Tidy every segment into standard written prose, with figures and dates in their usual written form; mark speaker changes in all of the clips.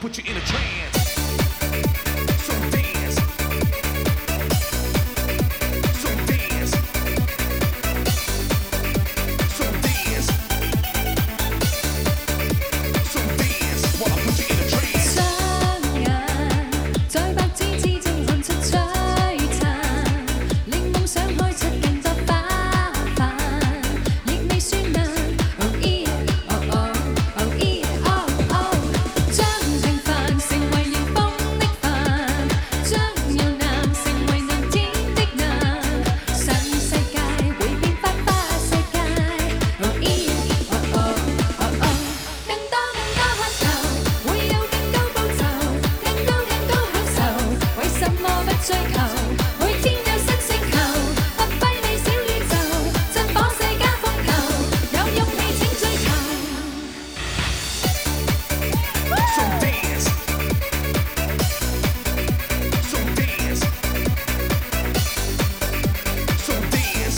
Speaker 1: put you in a trance. So dance. So dance. So dance. So dance while I put you in a trance.
Speaker 2: 雙眼在白紙之中看出璀璨，令夢想開出更多花瓣，亦未算難。Oh yeah, oh oh, oh yeah, oh oh， 將平凡成為迎風的帆，將搖籃成為能天的能，新世界會變花花世界。Oh yeah, oh oh, oh oh， 更多渴求，會有更高報酬，更高享受，為什麼不追求？每天有新星球，發揮你小宇宙，震火世加風球，有勇氣請追求。
Speaker 1: So dance. So dance. So dance.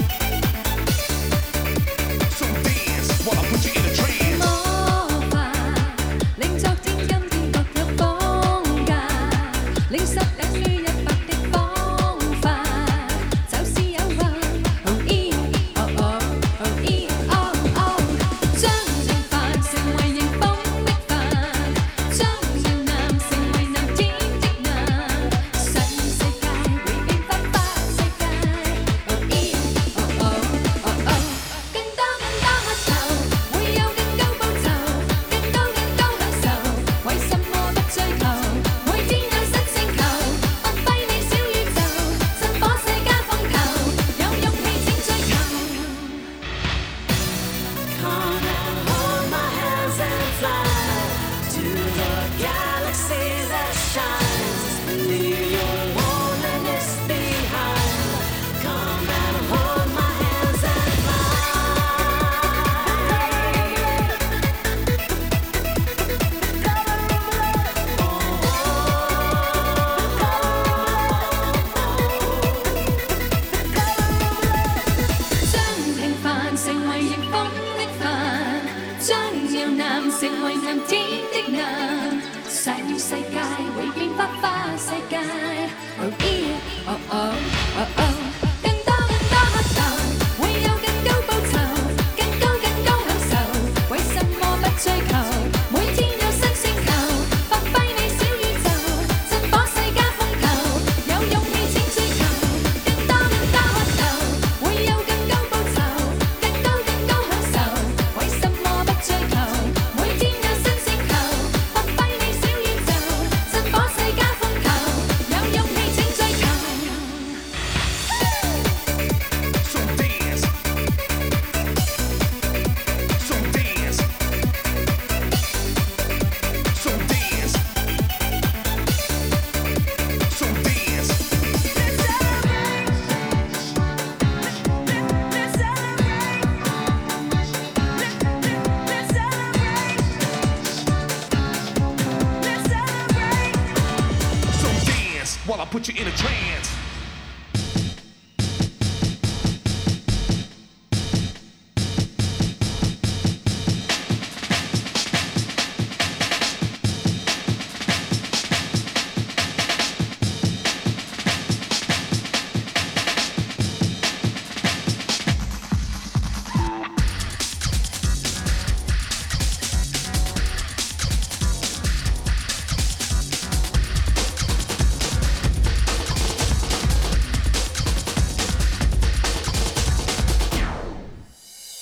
Speaker 1: So dance while I put you in a trance.
Speaker 2: 魔法令昨天今天各有風格，令十兩於一百的方法，就是誘惑。Oh yeah, oh oh, oh yeah, oh oh， 將平凡成為迎風的帆，將搖籃成為能天的能，新世界會變花花世界。Oh yeah, oh oh, oh oh， 更多渴求，會有更高報酬，更高享受，為什麼不追求？每天有新星球，發揮你小宇宙，震火世加風球，有勇氣請追求。
Speaker 3: Come and hold my hands and fly to the galaxy that shines. Leave your loneliness behind. Come and hold my hands and fly.
Speaker 2: 將平凡成為迎風的帆，將搖籃成為能天的能，細世界會變花花世界。Oh yeah, oh oh, oh oh， 更多渴求，會有更高報酬，更高享受，為什麼不追求？每天有新星球，發揮你小宇宙，震火世加風球，有勇氣請追求。更多渴求，會有更高報酬，更高享受，為什麼不追求？每天有新星球，發揮你小宇宙，震火世加風球，有勇氣請追求。
Speaker 1: So dance. So dance. So dance. So dance. So dance while I put you in a trance.